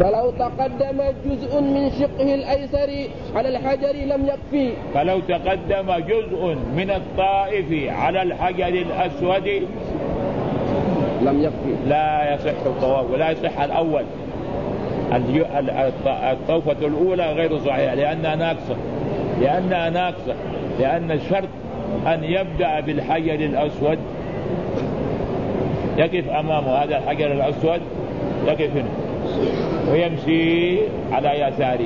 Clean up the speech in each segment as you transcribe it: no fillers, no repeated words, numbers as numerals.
فلو تقدم جزء من شقه الأيسر على الحجر لم يكفي. فلو تقدم جزء من الطائف على الحجر الأسود لم يكفي، لا يصح الطواف ولا يصح الأول. الطوفة الأولى غير صحيحة لأنها ناقصة، لأن الشرط أن يبدأ بالحجر الأسود، يقف أمامه هذا الحجر الأسود، يقف هنا ويمشي على يساره.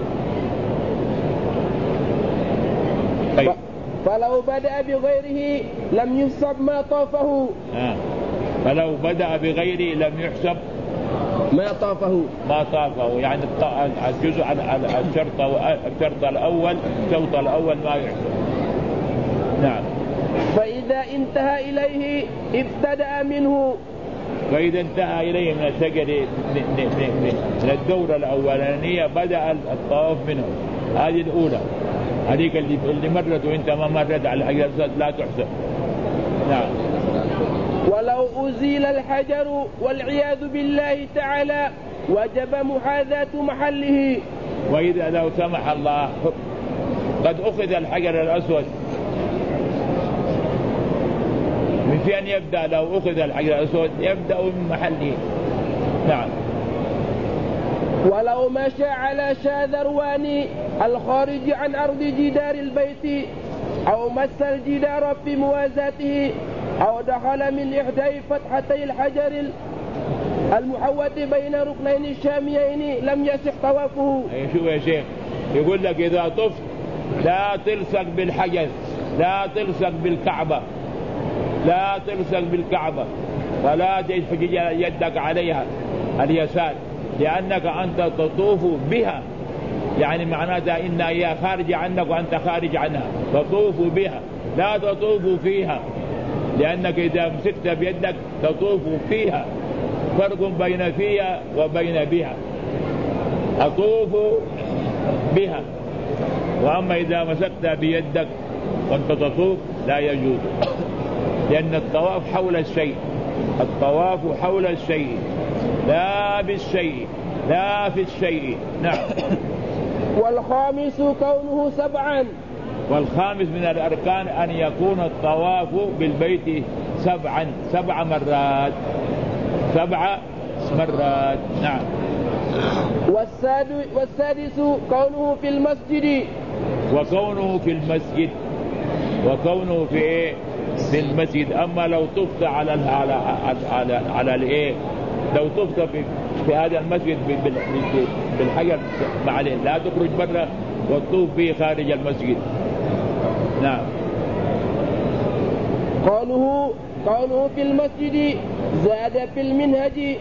طيب. فلو بدأ بغيره لم يحسب ما طافه. فلو بدأ بغيره لم يحسب ما طافه، يعني الجزء الشرط الأول، الشوط الأول ما يحسب. نعم. فإذا انتهى إليه ابتدأ منه. فإذا انتهى إليه من الشجر من الدورة الأولانية بدأ الطواف منه. هذه الأولى، هذيك اللي مرت وانت ما مرت على الحجر لا تحسب. نعم. ولو أزيل الحجر والعياذ بالله تعالى وجب محاذاة محله. وإذا لو سمح الله قد أخذ الحجر الأسود، من فين يبدأ؟ لو أخذ الحجر الأسود يبدأ من محله. نعم. ولو مشى على شاذروان الخارج عن أرض جدار البيت أو مس الجدار في موازاته أو دخل من إحدى فتحتي الحجر المحوط بين ركنين الشاميين لم يصح طوافه. شوف يا شيخ، يقول لك إذا طفت لا تلصق بالحجر، لا تلصق بالكعبة، لا تلصق بالكعبة ولا تجفج يدك عليها اليسار، لأنك أنت تطوف بها، يعني معناتها إنها هي خارجة عنك وأنت خارج عنها، تطوف بها لا تطوف فيها، لأنك إذا مسكت بيدك تطوف فيها. فرق بين فيها وبين بها. أطوف بها، وأما إذا مسكت بيدك وأنت تطوف لا يجوز، لأن الطواف حول الشيء، الطواف حول الشيء لا بالشيء، لا في الشيء. نعم. والخامس كونه 7. والخامس من الأركان أن يكون الطواف بالبيت 7 مرات، 7 مرات. نعم. والسادس كونه في المسجد. وكونه في المسجد، وكونه في إيه؟ في المسجد. أما لو طفت على الإيه، لو طفت في هذا المسجد بالحجر معليه، لا تخرج برا وتطوف به خارج المسجد. نعم. قوله في المسجد زاد في المنهج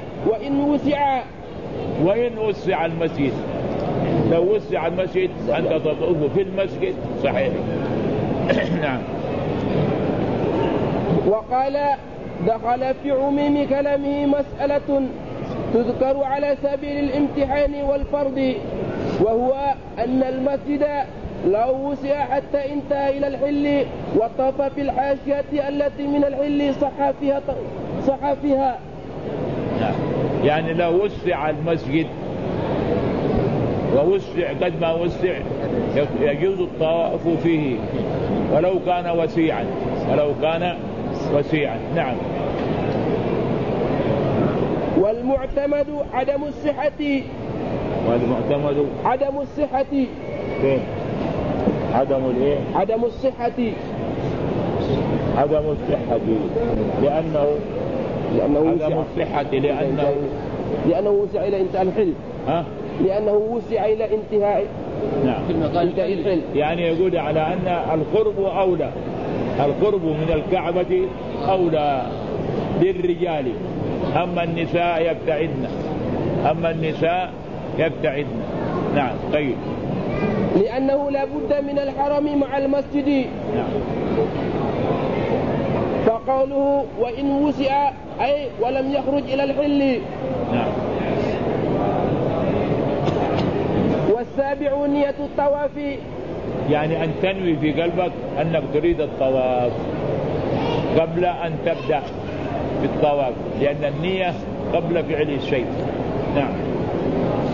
وإن وسع المسجد. لو وسع المسجد أنت تطوف في المسجد صحيح. نعم. وقال دخل في عموم كلامه مسألة تذكر على سبيل الامتحان والفرض، وهو أن المسجد لو وسع حتى انتهى إلى الحل وطاف في الحاشية التي من الحل صح فيها. يعني لو وسع المسجد ووسع قد ما وسع يجوز الطواف فيه ولو كان وسيعا. نعم. والمعتمد عدم الصحة. فين؟ عدم الصحة لأنه وسع إلى انتهاء الحل. لأنه وسع إلى انتهاء. نعم. الحل. يعني يقول على أن القرب أولى، القرب من الكعبة أولى للرجال، أما النساء يبتعدن. نعم. طيب. لأنه لا بد من الحرم مع المسجد. نعم. فقوله وإن وسع أي ولم يخرج إلى الحل. نعم. والسابع نية الطواف، يعني أن تنوي في قلبك أنك تريد الطواف قبل أن تبدأ بالطواف، لأن النية قبل فعل الشيء. نعم.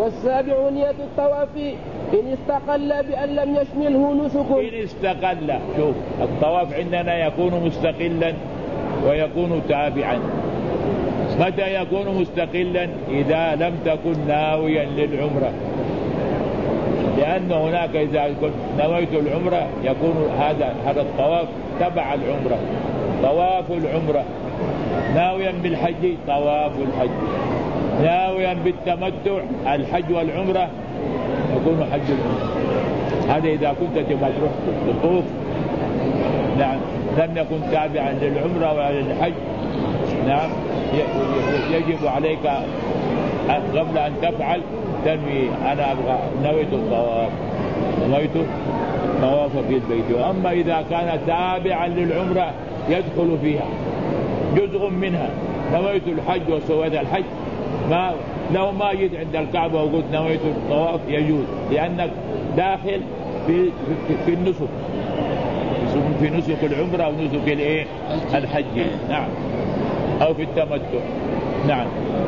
والسابع نية الطواف إن استقل بأن لم يشمله نسك. إن استقل، شوف الطواف عندنا يكون مستقلا ويكون تابعا. متى يكون مستقلا؟ إذا لم تكن ناويا للعمرة، لأن هناك إذا كنت نويت العمرة يكون هذا الطواف تبع العمرة، طواف العمرة. ناويا بالحج طواف الحج، ناويا بالتمتع الحج والعمرة يكون حج العمرة. هذا إذا كنت تبغى تروح تطوف، نعم، لم يكن تابعا للعمرة ولا للحج، نعم، يجب عليك قبل أن تفعل تنوي أنا أبغى نويت الطواف، نويت طواف في البيت. وأما إذا كان تابعا للعمرة يدخل فيها جزء منها، نويت الحج وسويت الحج، لو ما جيت عند الكعبة وقلت نويت الطواف يجوز، لأنك داخل في النسك، في نسك العمرة أو نسك الحج، نعم، أو في التمتع، نعم.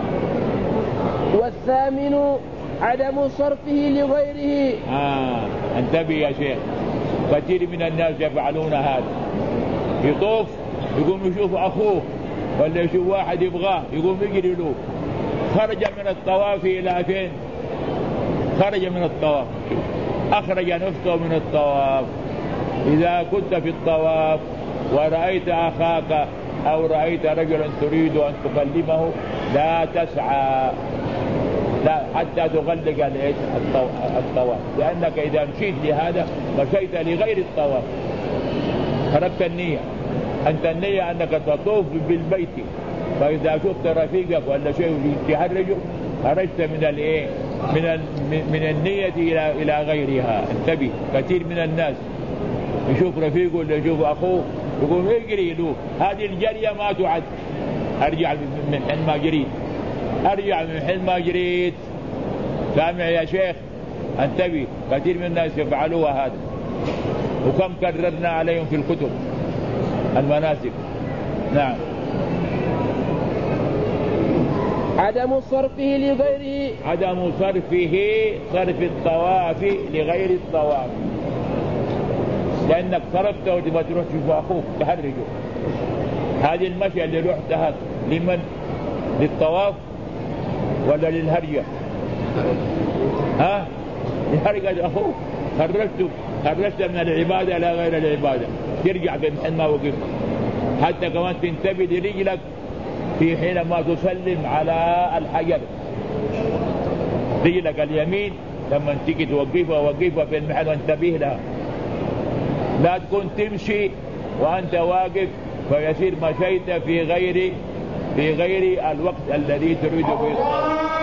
والثامن عدم صرفه لغيره. انتبه يا شيخ، كثير من الناس يفعلون هذا، يطوف يقوم يشوف أخوه ولا يشوف واحد يبغاه يقوم يجري له، خرج من الطواف إلى فين؟ خرج من الطواف، أخرج نفسه من الطواف. إذا كنت في الطواف ورأيت أخاك أو رأيت رجلا تريد أن تكلمه لا تسعى، لا حتى تغلق الطواف، لأنك إذا مشيت لهذا مشيت لغير الطواف، تركت النية. أنت النية أنك تطوف بالبيت، فإذا شفت رفيقك ولا شيء تحرجه خرجت من النية إلى غيرها. انتبه، كثير من الناس يشوف رفيقه ولا يشوف أخوه يقوم يجري له، هذه الجرية ما تعد. أرجع من حين ما جريت، أرجع من حين ما جريت، سامع يا شيخ؟ انتبه، كثير من الناس يفعلوها هذا، وكم كررنا عليهم في الكتب المناسك، نعم. عدم صرفه لغيره، عدم صرف الطواف لغير الطواف، لأنك صرفته وتبغى تروح تشوف أخوك تحرجه. هذه المشي اللي رحتها لمن؟ للطواف ولا للهرجة؟ لهرجة أخوك، خرجت من العبادة إلى غير العبادة، ترجع من ما وقفت. حتى كمان تنتبه لرجلك في حينما تسلم على الحجر، رجلك اليمين لما تيجي توقفها في المحل وانتبه لها، لا تكون تمشي وأنت واقف فيصير مشيت في غير الوقت الذي تريد فيه الصلاة.